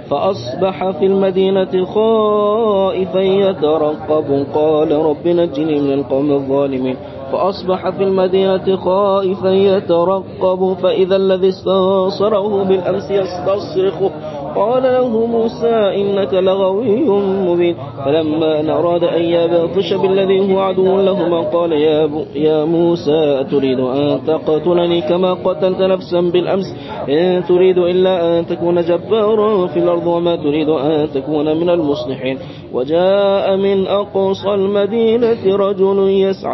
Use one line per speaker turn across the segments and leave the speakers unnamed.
فأصبح في المدينة خائفا يترقب قال رب نجني من القوم الظالمين فأصبح في المدينة خائفا يترقب فإذا الذي استنصره بالأمس يستصرخه قال له موسى إنك لغوي مبين فلما أن أراد أن يبطش بالذي هو عدو لهما قال يا موسى أتريد أن تقتلني كما قتلت نفسا بالأمس إن تريد إلا أن تكون جبارا في الأرض وما تريد أن تكون من المصلحين وجاء من أقصى المدينة رجل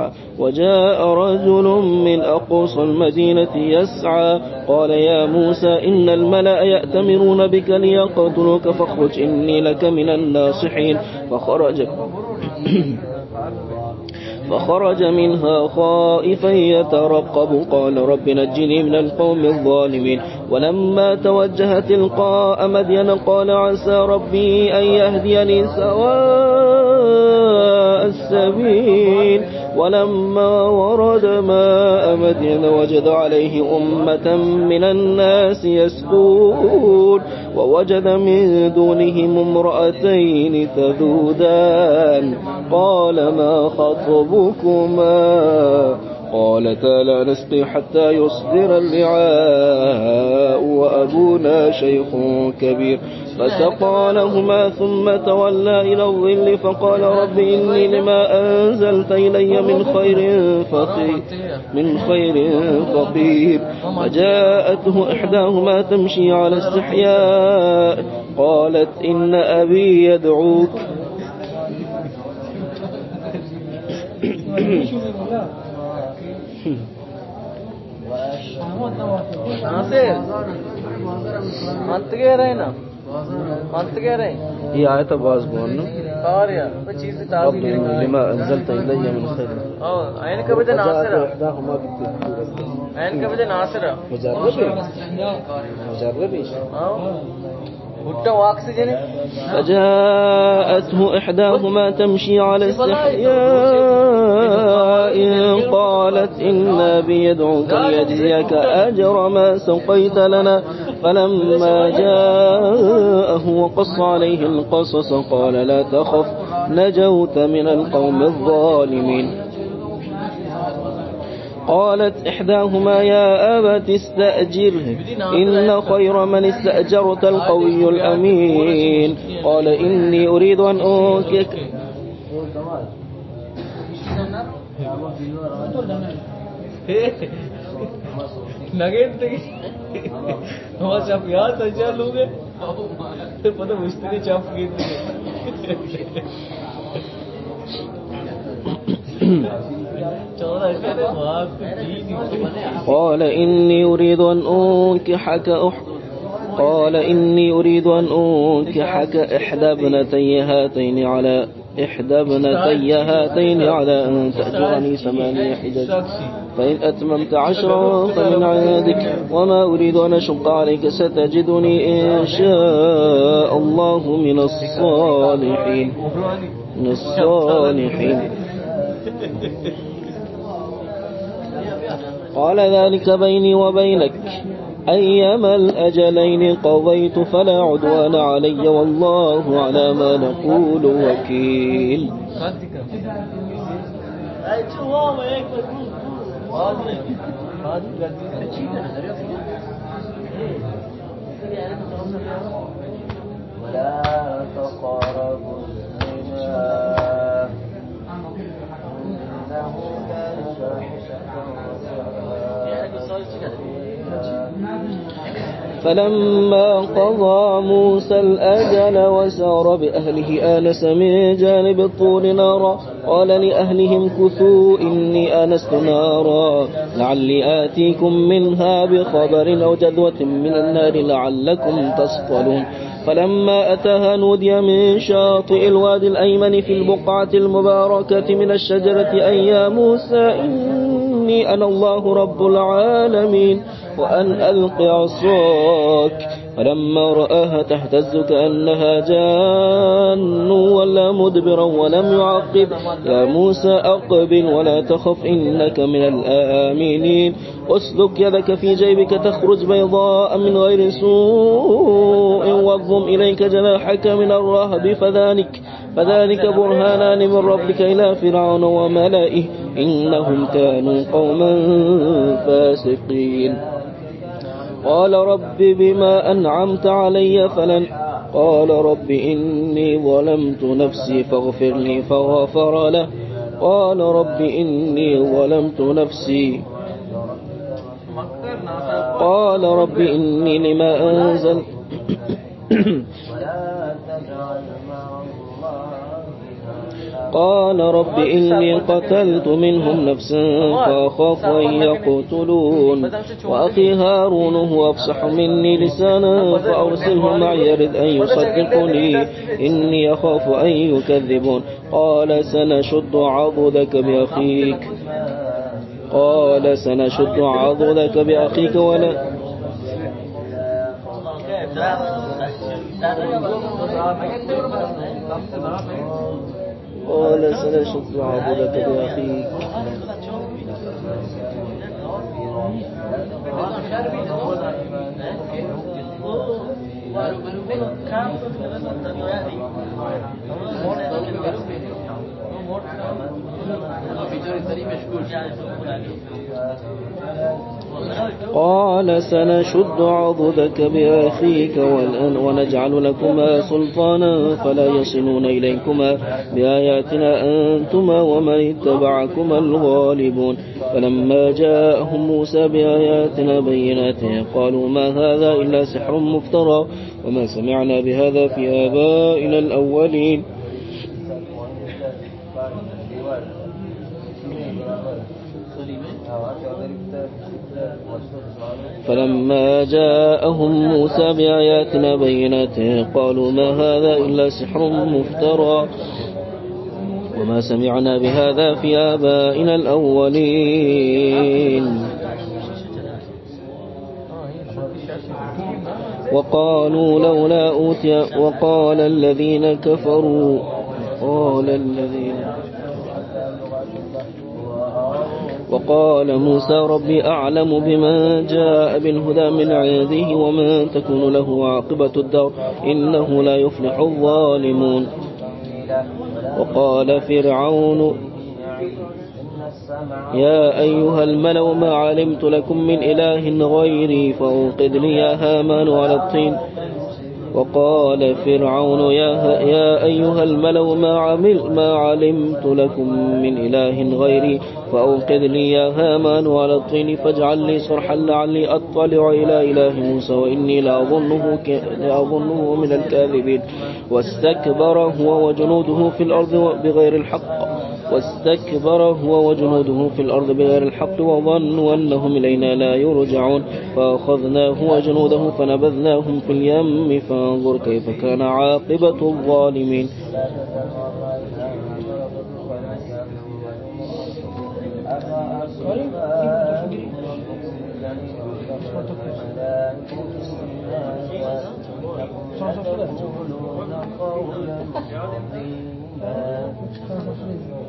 يسعى قال يا موسى إن الملأ يأتمرون بك ليقتلوك فاخرج إني لك من الناصحين فخرج منها خائفا يترقب قال رب نجني من القوم الظالمين ولما توجه تلقاء مدين قال عسى ربي أن يهديني سواء السبيل ولما ورد ماء مدين وجد عليه أمة من الناس يسقون ووجد من دونهم امرأتين تذودان قال ما خطبكما قالتا لا نسقي حتى يصدر الرعاء وأبونا شيخ كبير فسقى لهما ثم تولى إلى الظل فقال رب إني لما أنزلت إلي من خير فقير وجاءته إحداهما تمشي على استحياء قالت إن أبي يدعوك ये आयत आवाज बोलना لما أنزلت إلي من خير
عين كبد ناصرة
فجاءته إحداهما تمشي على استحياء قالت إن أبي يدعوك ليجزيك أجر ما سقيت لنا فلما جاءه وقص عليه القصص قال لا تخف نجوت من القوم الظالمين قالت إحداهما يا أبت استأجره إن خير من استأجرت القوي الأمين قال إني أريد أن أنكك قال إني أريد أن أنكحك إحدى ابنتي هاتين على أن تأجرني 8 حجج فإن أتممت 10 فمن عندك وما أريد أن أشق عليك ستجدني إن شاء الله من الصالحين قال ذلك بيني وبينك أيما الأجلين قضيت فلا عدوان علي والله على ما نقول وكيل ولا تقربوا الزنا إنه كان فاحشة فلما قضى موسى الأجل وسار بأهله آنس من جانب الطور نارا قال لأهلهم كثوا إني آنست نارا لعلي آتيكم منها بخبر أو جذوة من النار لعلكم تصطلون فلما أتاها نودي من شاطئ الوادي الأيمن في البقعة المباركة من الشجرة أن يا موسى إني أنا الله رب العالمين وأن ألق عصاك فلما رآها تهتز كأنها جان ولا مدبرا ولم يعقب يا موسى أقبل ولا تخف إنك من الآمنين أسلك يدك في جيبك تخرج بيضاء من غير سوء واضم إليك جناحك من الرهب فذلك برهانان من ربك إلى فرعون وملئه إنهم كانوا قوما فاسقين قال رب بما أنعمت علي قال رب إني ظلمت نفسي فاغفر لي فغفر له قال رب إني ظلمت نفسي قال رب إني لما أنزل قال رب إني قتلت منهم نفسا فأخاف أن يقتلون وأخي هارون هو أفصح مني لسانا فأرسله معي يرد أن يصدقني إني أخاف أن يكذبون قال سنشد عضدك بأخيك ولا قال سنشد عضدك بأخيك قال سنشد عضدك بأخيك ونجعل لكما سلطانا فلا يصلون إليكما بآياتنا أنتما ومن اتبعكما الغالبون فلما جاءهم موسى بآياتنا بينات قالوا ما هذا إلا سحر مفترى وما سمعنا بهذا في آبائنا الأولين فلما جاءهم موسى بآياتنا بينات قالوا ما هذا إلا سحر مفترى وما سمعنا بهذا في آبائنا الأولين وقالوا لولا أوتي وقال الذين كفروا وقال موسى ربي أعلم بمن جاء بالهدى من عنده ومن تكون له عاقبة الدار إنه لا يفلح الظالمون وقال فرعون يا أيها الملأ ما علمت لكم من إله غيري فأوقد لي يا هامان على الطين وقال فرعون يا أيها الملأ ما علمت لكم من إله غيري فأوقد لي يا هامان على الطين فاجعل لي صرحا لعلي أطلع إلى إله موسى وإني لأظنه من الكاذبين واستكبر هو وجنوده في الأرض بغير الحق وظنوا أنهم إلينا لا يرجعون فأخذناه وجنوده فنبذناهم في اليم فانظر كيف كان عاقبة الظالمين